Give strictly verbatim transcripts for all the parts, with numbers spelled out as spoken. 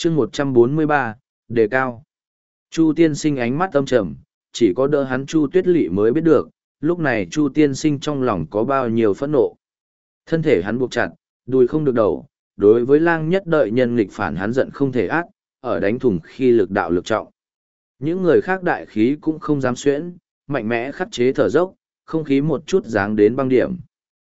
chương một trăm bốn mươi ba, đề cao. Chu tiên sinh ánh mắt âm trầm, chỉ có đỡ hắn Chu Tuyết Lị mới biết được, lúc này Chu tiên sinh trong lòng có bao nhiêu phẫn nộ. Thân thể hắn buộc chặt, đùi không được đầu, đối với lang nhất đợi nhân nghịch phản hắn giận không thể át, ở đánh thùng khi lực đạo lực trọng. Những người khác đại khí cũng không dám xuyễn, mạnh mẽ khắc chế thở dốc, không khí một chút dáng đến băng điểm.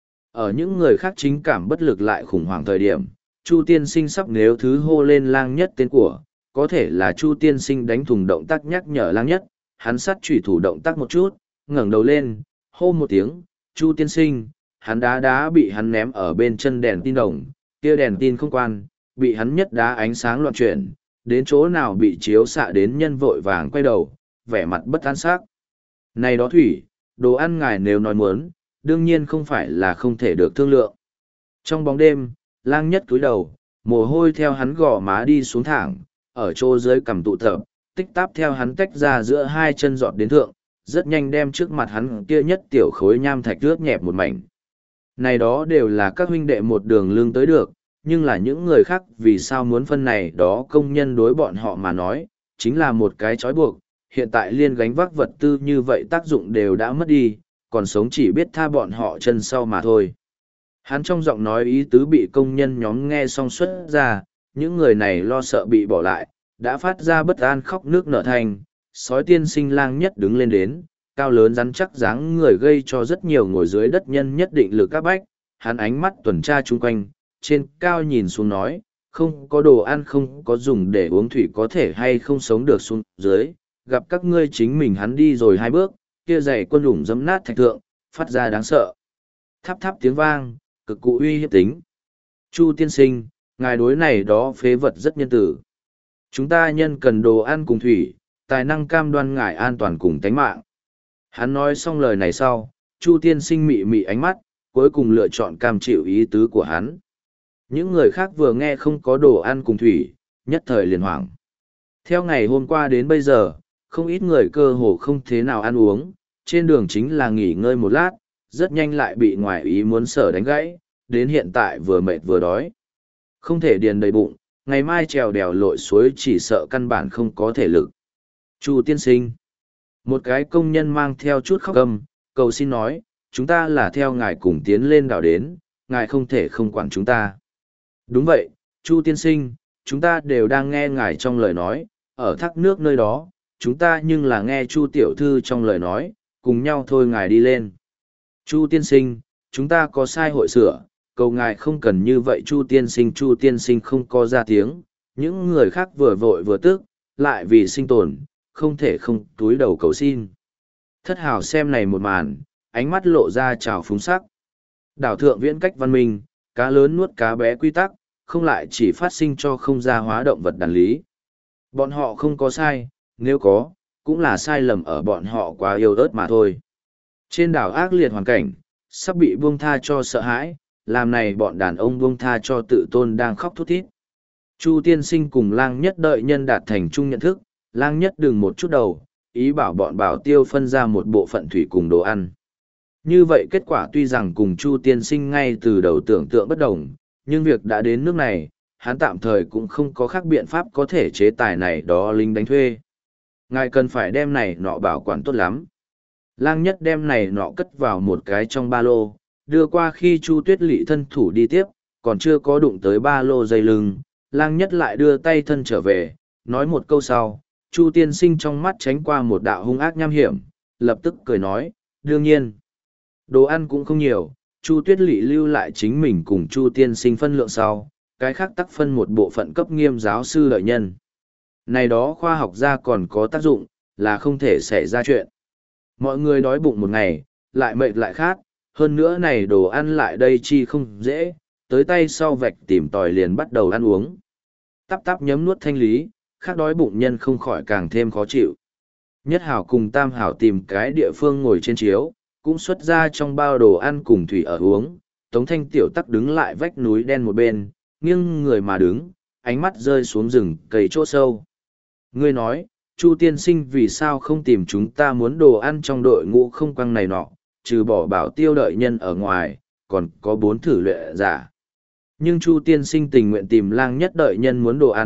Ở những người khác chính cảm bất lực lại khủng hoảng thời điểm, Chu tiên sinh sắp nếu thứ hô lên lang nhất tên của, có thể là Chu tiên sinh đánh thùng động tác nhắc nhở lang nhất, hắn sát chủy thủ động tác một chút, ngẩng đầu lên, hô một tiếng, Chu tiên sinh, hắn đá đá bị hắn ném ở bên chân đèn tin đồng, kia đèn tin không quan, bị hắn nhất đá ánh sáng loạn chuyển, đến chỗ nào bị chiếu xạ đến nhân vội vàng quay đầu, vẻ mặt bất an sắc. Này đó thủy, đồ ăn ngài nếu nói muốn, đương nhiên không phải là không thể được thương lượng. Trong bóng đêm, lang nhất cúi đầu, mồ hôi theo hắn gò má đi xuống thẳng, ở chỗ dưới cằm tụ tập, tích táp theo hắn tách ra giữa hai chân giọt đến thượng, rất nhanh đem trước mặt hắn kia nhất tiểu khối nham thạch ướt nhẹp một mảnh. Này đó đều là các huynh đệ một đường lương tới được, nhưng là những người khác vì sao muốn phân này đó công nhân đối bọn họ mà nói, chính là một cái trói buộc, hiện tại liên gánh vác vật tư như vậy tác dụng đều đã mất đi, còn sống chỉ biết tha bọn họ chân sau mà thôi. Hắn trong giọng nói ý tứ bị công nhân nhóm nghe xong xuất ra, những người này lo sợ bị bỏ lại, đã phát ra bất an khóc nước nở thành, sói tiên sinh lang nhất đứng lên đến, cao lớn rắn chắc dáng người gây cho rất nhiều ngồi dưới đất nhân nhất định lực các bách, hắn ánh mắt tuần tra chung quanh, trên cao nhìn xuống nói, không có đồ ăn không có dùng để uống thủy có thể hay không sống được xuống dưới, gặp các ngươi chính mình hắn đi rồi hai bước, kia giày quân đủng dẫm nát thạch thượng, phát ra đáng sợ. Tháp tháp tiếng vang, cực cụ uy hiếp tính. Chu tiên sinh, ngài đối này đó phế vật rất nhân tử. Chúng ta nhân cần đồ ăn cùng thủy, tài năng cam đoan ngài an toàn cùng tánh mạng. Hắn nói xong lời này sau, Chu tiên sinh mị mị ánh mắt, cuối cùng lựa chọn cam chịu ý tứ của hắn. Những người khác vừa nghe không có đồ ăn cùng thủy, nhất thời liền hoảng. Theo ngày hôm qua đến bây giờ, không ít người cơ hồ không thế nào ăn uống, trên đường chính là nghỉ ngơi một lát, rất nhanh lại bị ngoại ý muốn sở đánh gãy, đến hiện tại vừa mệt vừa đói. Không thể điền đầy bụng, ngày mai trèo đèo lội suối chỉ sợ căn bản không có thể lực. Chu tiên sinh. Một cái công nhân mang theo chút khóc gầm, cầu xin nói, chúng ta là theo ngài cùng tiến lên đảo đến, ngài không thể không quản chúng ta. Đúng vậy, Chu tiên sinh, chúng ta đều đang nghe ngài trong lời nói, ở thác nước nơi đó, chúng ta nhưng là nghe Chu tiểu thư trong lời nói, cùng nhau thôi ngài đi lên. Chu tiên sinh, chúng ta có sai hội sửa, cầu ngài không cần như vậy. Chu tiên sinh Chu tiên sinh không có ra tiếng, những người khác vừa vội vừa tức, lại vì sinh tồn, không thể không túi đầu cầu xin. Thất hào xem này một màn, ánh mắt lộ ra trào phúng sắc. Đảo thượng viễn cách văn minh, cá lớn nuốt cá bé quy tắc, không lại chỉ phát sinh cho không gia hóa động vật đàn lý. Bọn họ không có sai, nếu có, cũng là sai lầm ở bọn họ quá yêu ớt mà thôi. Trên đảo ác liệt hoàn cảnh, sắp bị buông tha cho sợ hãi, làm này bọn đàn ông buông tha cho tự tôn đang khóc thút thít. Chu tiên sinh cùng lang nhất đợi nhân đạt thành chung nhận thức, lang nhất đừng một chút đầu, ý bảo bọn bảo tiêu phân ra một bộ phận thủy cùng đồ ăn. Như vậy kết quả tuy rằng cùng Chu tiên sinh ngay từ đầu tưởng tượng bất đồng, nhưng việc đã đến nước này, hắn tạm thời cũng không có khác biện pháp có thể chế tài này đó lính đánh thuê. Ngài cần phải đem này nọ bảo quản tốt lắm. Lang nhất đem này nọ cất vào một cái trong ba lô, đưa qua khi Chu Tuyết Lị thân thủ đi tiếp, còn chưa có đụng tới ba lô dây lưng, lang nhất lại đưa tay thân trở về, nói một câu sau, Chu tiên sinh trong mắt tránh qua một đạo hung ác nham hiểm, lập tức cười nói, đương nhiên. Đồ ăn cũng không nhiều, Chu Tuyết Lị lưu lại chính mình cùng Chu tiên sinh phân lượng sau, cái khác tắc phân một bộ phận cấp nghiêm giáo sư lợi nhân. Này đó khoa học gia còn có tác dụng, là không thể xảy ra chuyện. Mọi người đói bụng một ngày, lại mệt lại khát, hơn nữa này đồ ăn lại đây chi không dễ, tới tay sau vạch tìm tòi liền bắt đầu ăn uống. Tắp tắp nhấm nuốt thanh lý, khác đói bụng nhân không khỏi càng thêm khó chịu. Nhất hảo cùng tam hảo tìm cái địa phương ngồi trên chiếu, cũng xuất ra trong bao đồ ăn cùng thủy ở uống, Tống Thanh tiểu tắc đứng lại vách núi đen một bên, nghiêng người mà đứng, ánh mắt rơi xuống rừng cây chỗ sâu. Ngươi nói, Chu tiên sinh vì sao không tìm chúng ta muốn đồ ăn trong đội ngũ không quăng này nọ, trừ bỏ bảo tiêu đợi nhân ở ngoài, còn có bốn thử luyện giả. Nhưng Chu tiên sinh tình nguyện tìm lang nhất đợi nhân muốn đồ ăn,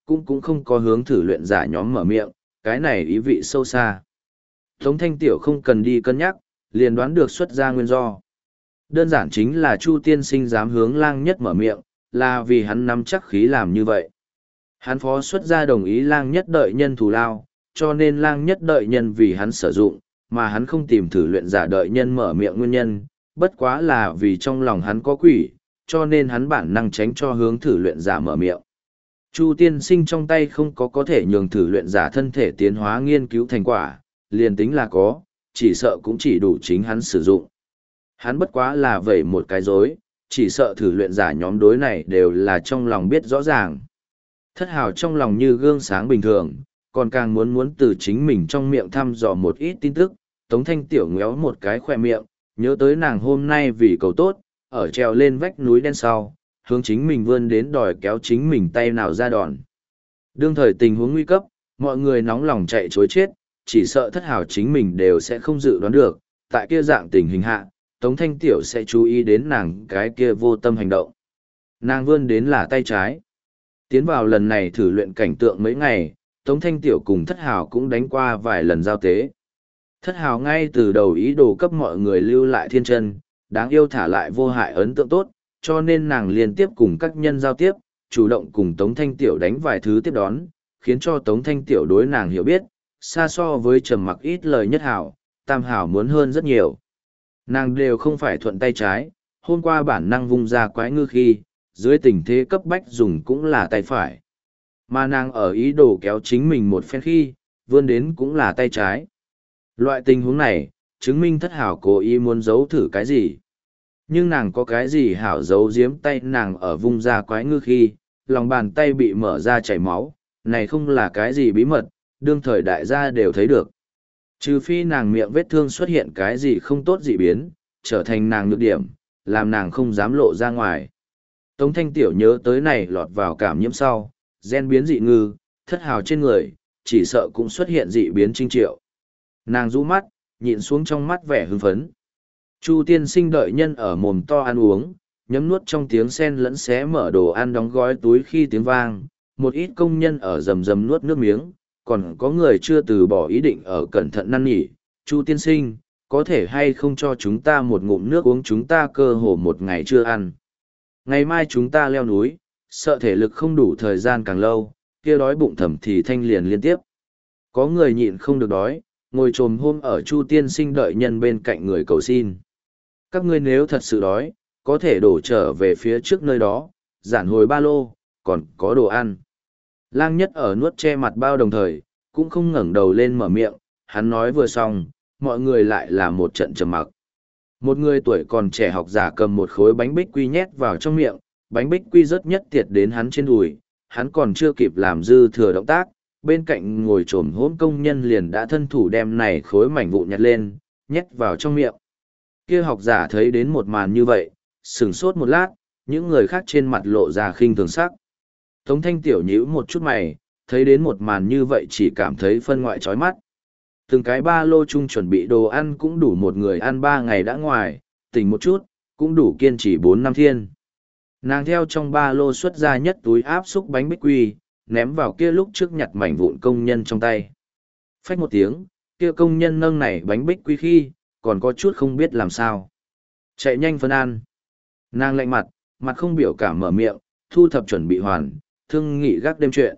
cũng cũng không có hướng thử luyện giả nhóm mở miệng, cái này ý vị sâu xa. Tống Thanh Tiểu không cần đi cân nhắc, liền đoán được xuất ra nguyên do. Đơn giản chính là Chu tiên sinh dám hướng lang nhất mở miệng, là vì hắn nắm chắc khí làm như vậy. Hắn phó xuất ra đồng ý lang nhất đợi nhân thù lao, cho nên lang nhất đợi nhân vì hắn sử dụng, mà hắn không tìm thử luyện giả đợi nhân mở miệng nguyên nhân, bất quá là vì trong lòng hắn có quỷ, cho nên hắn bản năng tránh cho hướng thử luyện giả mở miệng. Chu tiên sinh trong tay không có có thể nhường thử luyện giả thân thể tiến hóa nghiên cứu thành quả, liền tính là có, chỉ sợ cũng chỉ đủ chính hắn sử dụng. Hắn bất quá là vẩy một cái rối, chỉ sợ thử luyện giả nhóm đối này đều là trong lòng biết rõ ràng. Thất hào trong lòng như gương sáng bình thường, còn càng muốn muốn từ chính mình trong miệng thăm dò một ít tin tức. Tống Thanh Tiểu ngéo một cái khoe miệng, nhớ tới nàng hôm nay vì cầu tốt, ở treo lên vách núi đen sau, hướng chính mình vươn đến đòi kéo chính mình tay nào ra đòn. Đương thời tình huống nguy cấp, mọi người nóng lòng chạy chối chết, chỉ sợ thất hào chính mình đều sẽ không dự đoán được, tại kia dạng tình hình hạ, Tống Thanh Tiểu sẽ chú ý đến nàng cái kia vô tâm hành động. Nàng vươn đến là tay trái. Tiến vào lần này thử luyện cảnh tượng mấy ngày, Tống Thanh Tiểu cùng Thất Hào cũng đánh qua vài lần giao tế. Thất Hào ngay từ đầu ý đồ cấp mọi người lưu lại thiên chân, đáng yêu thả lại vô hại ấn tượng tốt, cho nên nàng liên tiếp cùng các nhân giao tiếp, chủ động cùng Tống Thanh Tiểu đánh vài thứ tiếp đón, khiến cho Tống Thanh Tiểu đối nàng hiểu biết, xa so với trầm mặc ít lời Nhất Hào, Tam Hào muốn hơn rất nhiều. Nàng đều không phải thuận tay trái, hôm qua bản năng vung ra quái ngư khi, dưới tình thế cấp bách dùng cũng là tay phải. Mà nàng ở ý đồ kéo chính mình một phen khi, vươn đến cũng là tay trái. Loại tình huống này, chứng minh Thất Hảo cố ý muốn giấu thử cái gì. Nhưng nàng có cái gì hảo giấu giếm tay nàng ở vung ra quái ngư khi, lòng bàn tay bị mở ra chảy máu, này không là cái gì bí mật, đương thời đại gia đều thấy được. Trừ phi nàng miệng vết thương xuất hiện cái gì không tốt dị biến, trở thành nàng nhược điểm, làm nàng không dám lộ ra ngoài. Tống Thanh Tiểu nhớ tới này lọt vào cảm nhiễm sau, gen biến dị ngư, Thất Hào trên người, chỉ sợ cũng xuất hiện dị biến trinh triệu. Nàng rũ mắt, nhịn xuống trong mắt vẻ hưng phấn. Chu tiên sinh đợi nhân ở mồm to ăn uống, nhấm nuốt trong tiếng sen lẫn xé mở đồ ăn đóng gói túi khi tiếng vang, một ít công nhân ở rầm rầm nuốt nước miếng, còn có người chưa từ bỏ ý định ở cẩn thận năn nỉ. Chu tiên sinh, có thể hay không cho chúng ta một ngụm nước uống, chúng ta cơ hồ một ngày chưa ăn. Ngày mai chúng ta leo núi, sợ thể lực không đủ thời gian càng lâu, kia đói bụng thầm thì thanh liền liên tiếp. Có người nhịn không được đói, ngồi trồm hôm ở Chu tiên sinh đợi nhân bên cạnh người cầu xin. Các ngươi nếu thật sự đói, có thể đổ trở về phía trước nơi đó, giản hồi ba lô, còn có đồ ăn. Lang Nhất ở nuốt che mặt bao đồng thời, cũng không ngẩng đầu lên mở miệng, hắn nói vừa xong, mọi người lại là một trận trầm mặc. Một người tuổi còn trẻ học giả cầm một khối bánh bích quy nhét vào trong miệng, bánh bích quy rất nhất tiệt đến hắn trên đùi, hắn còn chưa kịp làm dư thừa động tác, bên cạnh ngồi trồm hỗn công nhân liền đã thân thủ đem này khối mảnh vụn nhặt lên, nhét vào trong miệng. Kia học giả thấy đến một màn như vậy, sửng sốt một lát, những người khác trên mặt lộ ra khinh thường sắc. Tống Thanh Tiểu nhíu một chút mày, thấy đến một màn như vậy chỉ cảm thấy phân ngoại chói mắt. Từng cái ba lô chung chuẩn bị đồ ăn cũng đủ một người ăn ba ngày đã ngoài, tỉnh một chút, cũng đủ kiên trì bốn năm thiên. Nàng theo trong ba lô xuất ra nhất túi áp xúc bánh bích quy, ném vào kia lúc trước nhặt mảnh vụn công nhân trong tay. Phách một tiếng, kia công nhân nâng này bánh bích quy khi, còn có chút không biết làm sao. Chạy nhanh phân ăn. Nàng lạnh mặt, mặt không biểu cảm mở miệng, thu thập chuẩn bị hoàn, thương nghị gác đêm chuyện.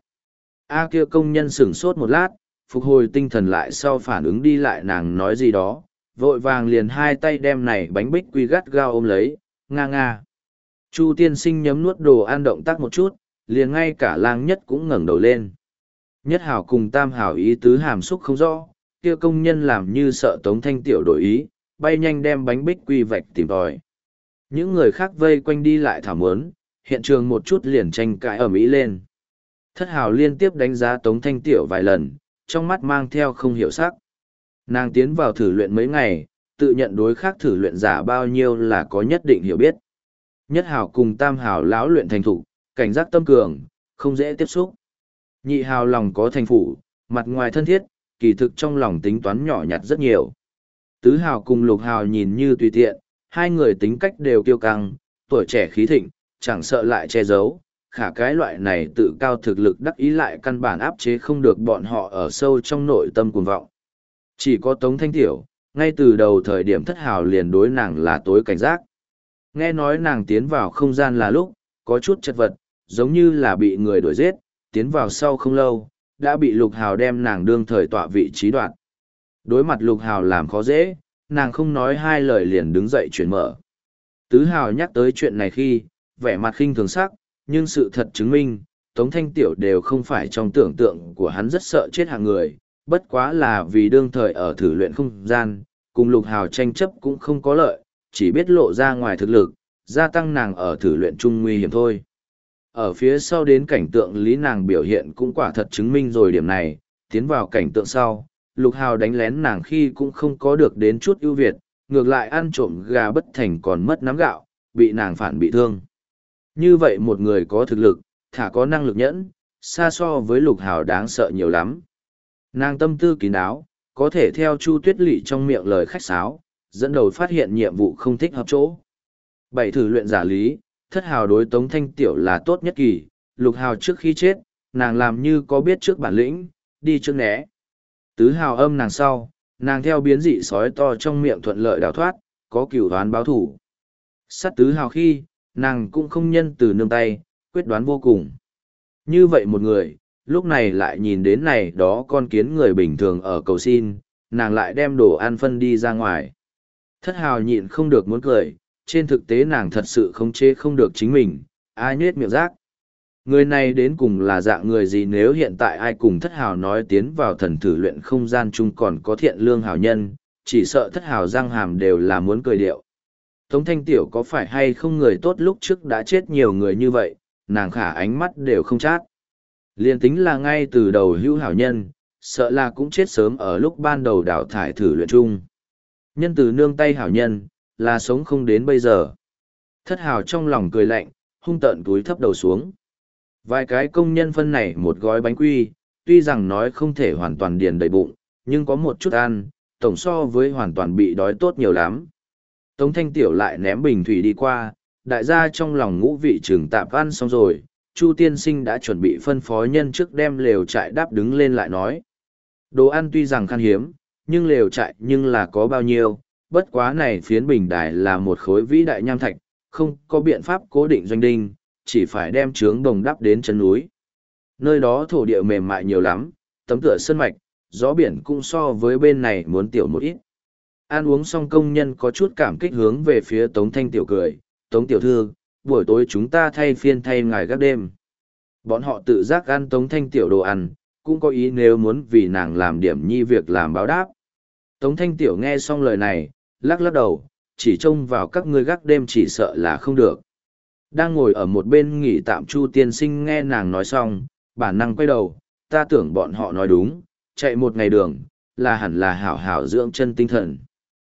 A kia công nhân sửng sốt một lát, phục hồi tinh thần lại sau phản ứng đi lại nàng nói gì đó, vội vàng liền hai tay đem này bánh bích quy gắt gao ôm lấy, nga nga. Chu tiên sinh nhấm nuốt đồ ăn động tác một chút, liền ngay cả Lang Nhất cũng ngẩng đầu lên. Nhất Hảo cùng Tam Hảo ý tứ hàm xúc không rõ, kia công nhân làm như sợ Tống Thanh Tiểu đổi ý, bay nhanh đem bánh bích quy vạch tìm tòi. Những người khác vây quanh đi lại thảo mớn, hiện trường một chút liền tranh cãi ầm ĩ lên. Thất Hảo liên tiếp đánh giá Tống Thanh Tiểu vài lần, trong mắt mang theo không hiểu sắc. Nàng tiến vào thử luyện mấy ngày, tự nhận đối khác thử luyện giả bao nhiêu là có nhất định hiểu biết. Nhất Hảo cùng Tam Hảo lão luyện thành thủ, cảnh giác tâm cường, không dễ tiếp xúc. Nhị Hảo lòng có thành phủ, mặt ngoài thân thiết, kỳ thực trong lòng tính toán nhỏ nhặt rất nhiều. Tứ Hảo cùng Lục Hảo nhìn như tùy tiện, hai người tính cách đều kiêu căng, tuổi trẻ khí thịnh, chẳng sợ lại che giấu, khả cái loại này tự cao thực lực đắc ý lại căn bản áp chế không được bọn họ ở sâu trong nội tâm cuồng vọng. Chỉ có Tống Thanh Tiểu, ngay từ đầu thời điểm Thất Hào liền đối nàng là tối cảnh giác. Nghe nói nàng tiến vào không gian là lúc, có chút chật vật, giống như là bị người đuổi giết, tiến vào sau không lâu, đã bị Lục Hào đem nàng đương thời tọa vị trí đoạt. Đối mặt Lục Hào làm khó dễ, nàng không nói hai lời liền đứng dậy chuyển mở. Tứ Hào nhắc tới chuyện này khi, vẻ mặt khinh thường sắc, nhưng sự thật chứng minh, Tống Thanh Tiểu đều không phải trong tưởng tượng của hắn rất sợ chết hạng người, bất quá là vì đương thời ở thử luyện không gian, cùng Lục Hào tranh chấp cũng không có lợi, chỉ biết lộ ra ngoài thực lực, gia tăng nàng ở thử luyện chung nguy hiểm thôi. Ở phía sau đến cảnh tượng lý nàng biểu hiện cũng quả thật chứng minh rồi điểm này, tiến vào cảnh tượng sau, Lục Hào đánh lén nàng khi cũng không có được đến chút ưu việt, ngược lại ăn trộm gà bất thành còn mất nắm gạo, bị nàng phản bị thương. Như vậy một người có thực lực, thả có năng lực nhẫn, xa so với Lục Hào đáng sợ nhiều lắm. Nàng tâm tư kín đáo, có thể theo Chu Tuyết Lỵ trong miệng lời khách sáo, dẫn đầu phát hiện nhiệm vụ không thích hợp chỗ. Bảy thử luyện giả lý, Thất Hào đối Tống Thanh Tiểu là tốt nhất kỳ, Lục Hào trước khi chết, nàng làm như có biết trước bản lĩnh, đi trước né. Tứ Hào âm nàng sau, nàng theo biến dị sói to trong miệng thuận lợi đào thoát, có cửu đoán báo thủ. Sát Tứ Hào khi, nàng cũng không nhân từ nương tay, quyết đoán vô cùng. Như vậy một người, lúc này lại nhìn đến này đó con kiến người bình thường ở cầu xin, nàng lại đem đồ ăn phân đi ra ngoài. Thất Hào nhịn không được muốn cười, trên thực tế nàng thật sự không chế không được chính mình, ai nhết miệng rác. Người này đến cùng là dạng người gì nếu hiện tại ai cùng Thất Hào nói tiến vào thần thử luyện không gian chung còn có thiện lương hảo nhân, chỉ sợ Thất Hào răng hàm đều là muốn cười điệu. Tống Thanh Tiểu có phải hay không người tốt lúc trước đã chết nhiều người như vậy, nàng khả ánh mắt đều không chát. Liên tính là ngay từ đầu hữu hảo nhân, sợ là cũng chết sớm ở lúc ban đầu đào thải thử luyện chung. Nhân từ nương tay hảo nhân, là sống không đến bây giờ. Thất Hào trong lòng cười lạnh, hung tợn túi thấp đầu xuống. Vài cái công nhân phân này một gói bánh quy, tuy rằng nói không thể hoàn toàn điền đầy bụng, nhưng có một chút ăn, tổng so với hoàn toàn bị đói tốt nhiều lắm. Tống Thanh Tiểu lại ném bình thủy đi qua, đại gia trong lòng ngũ vị trường tạp ăn xong rồi, Chu tiên sinh đã chuẩn bị phân phó nhân trước đem lều trại đáp đứng lên lại nói. Đồ ăn tuy rằng khan hiếm, nhưng lều trại nhưng là có bao nhiêu, bất quá này phiến bình đài là một khối vĩ đại nham thạch, không có biện pháp cố định doanh đinh, chỉ phải đem trướng đồng đắp đến chân núi. Nơi đó thổ địa mềm mại nhiều lắm, tấm tựa sơn mạch, gió biển cũng so với bên này muốn tiểu một ít. Ăn uống xong công nhân có chút cảm kích hướng về phía Tống Thanh Tiểu cười, Tống Tiểu Thư, buổi tối chúng ta thay phiên thay ngài gác đêm. Bọn họ tự giác ăn Tống Thanh Tiểu đồ ăn, cũng có ý nếu muốn vì nàng làm điểm nhi việc làm báo đáp. Tống Thanh Tiểu nghe xong lời này, lắc lắc đầu, chỉ trông vào các ngươi gác đêm chỉ sợ là không được. Đang ngồi ở một bên nghỉ tạm Chu tiên sinh nghe nàng nói xong, bản năng quay đầu, ta tưởng bọn họ nói đúng, chạy một ngày đường, là hẳn là hảo hảo dưỡng chân tinh thần.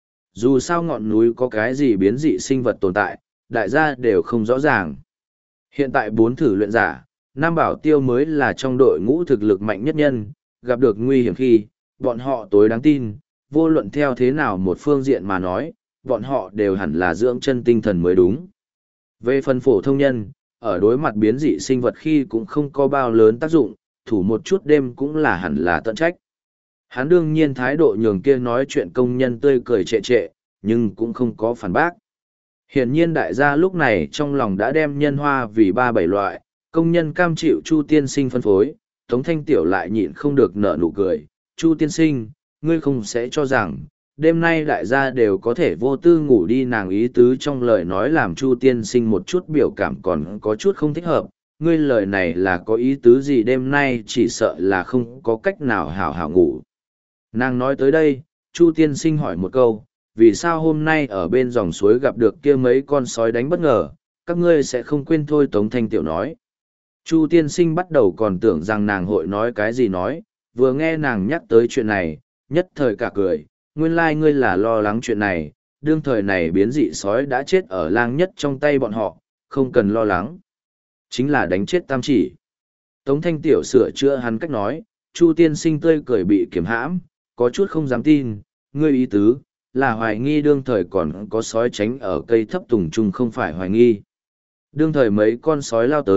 Dù sao ngọn núi có cái gì biến dị sinh vật tồn tại, đại gia đều không rõ ràng. Hiện tại bốn thử luyện giả, Nam Bảo Tiêu mới là trong đội ngũ thực lực mạnh nhất nhân, gặp được nguy hiểm khi, bọn họ tối đáng tin, vô luận theo thế nào một phương diện mà nói, bọn họ đều hẳn là dưỡng chân tinh thần mới đúng. Về phần phổ thông nhân, ở đối mặt biến dị sinh vật khi cũng không có bao lớn tác dụng, thủ một chút đêm cũng là hẳn là tận trách. Hắn đương nhiên thái độ nhường kia nói chuyện công nhân tươi cười trệ trệ, nhưng cũng không có phản bác. Hiển nhiên đại gia lúc này trong lòng đã đem nhân hoa vì ba bảy loại, công nhân cam chịu Chu tiên sinh phân phối, Tống Thanh Tiểu lại nhịn không được nở nụ cười. Chu tiên sinh, ngươi không sẽ cho rằng, đêm nay đại gia đều có thể vô tư ngủ đi nàng ý tứ trong lời nói làm Chu tiên sinh một chút biểu cảm còn có chút không thích hợp. Ngươi lời này là có ý tứ gì đêm nay chỉ sợ là không có cách nào hảo hảo ngủ. Nàng nói tới đây, Chu tiên sinh hỏi một câu, vì sao hôm nay ở bên dòng suối gặp được kia mấy con sói đánh bất ngờ, các ngươi sẽ không quên thôi Tống Thanh Tiểu nói. Chu tiên sinh bắt đầu còn tưởng rằng nàng hội nói cái gì nói, vừa nghe nàng nhắc tới chuyện này, nhất thời cả cười, nguyên lai like ngươi là lo lắng chuyện này, đương thời này biến dị sói đã chết ở lang nhất trong tay bọn họ, không cần lo lắng. Chính là đánh chết tam chỉ. Tống Thanh Tiểu sửa chữa hắn cách nói, Chu tiên sinh tươi cười bị kiểm hãm, có chút không dám tin, ngươi ý tứ, là hoài nghi đương thời còn có sói tránh ở cây thấp tùng trung không phải hoài nghi. Đương thời mấy con sói lao tới,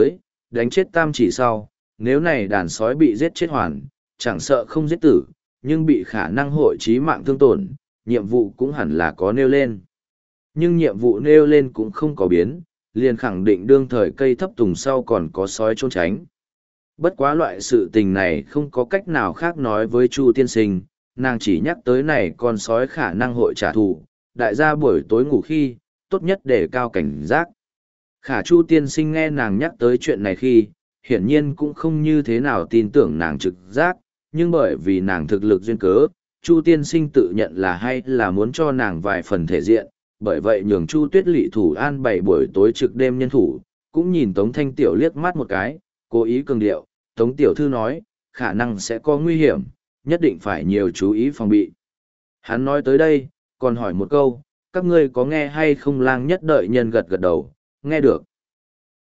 đánh chết tam chỉ sau, nếu này đàn sói bị giết chết hoàn, chẳng sợ không giết tử, nhưng bị khả năng hội chí mạng thương tổn, nhiệm vụ cũng hẳn là có nêu lên. Nhưng nhiệm vụ nêu lên cũng không có biến, liền khẳng định đương thời cây thấp tùng sau còn có sói trốn tránh. Bất quá loại sự tình này không có cách nào khác nói với Chu tiên sinh, nàng chỉ nhắc tới này con sói khả năng hội trả thù, đại gia buổi tối ngủ khi, tốt nhất để cao cảnh giác. Khả Chu tiên sinh nghe nàng nhắc tới chuyện này khi, hiển nhiên cũng không như thế nào tin tưởng nàng trực giác, nhưng bởi vì nàng thực lực duyên cớ, Chu tiên sinh tự nhận là hay là muốn cho nàng vài phần thể diện, bởi vậy nhường Chu Tuyết Lệ thủ an bày buổi tối trực đêm nhân thủ, cũng nhìn Tống Thanh Tiểu liếc mắt một cái, cố ý cường điệu, Tống Tiểu Thư nói, khả năng sẽ có nguy hiểm, nhất định phải nhiều chú ý phòng bị. Hắn nói tới đây, còn hỏi một câu, các ngươi có nghe hay không lang nhất đợi nhân gật gật đầu, nghe được.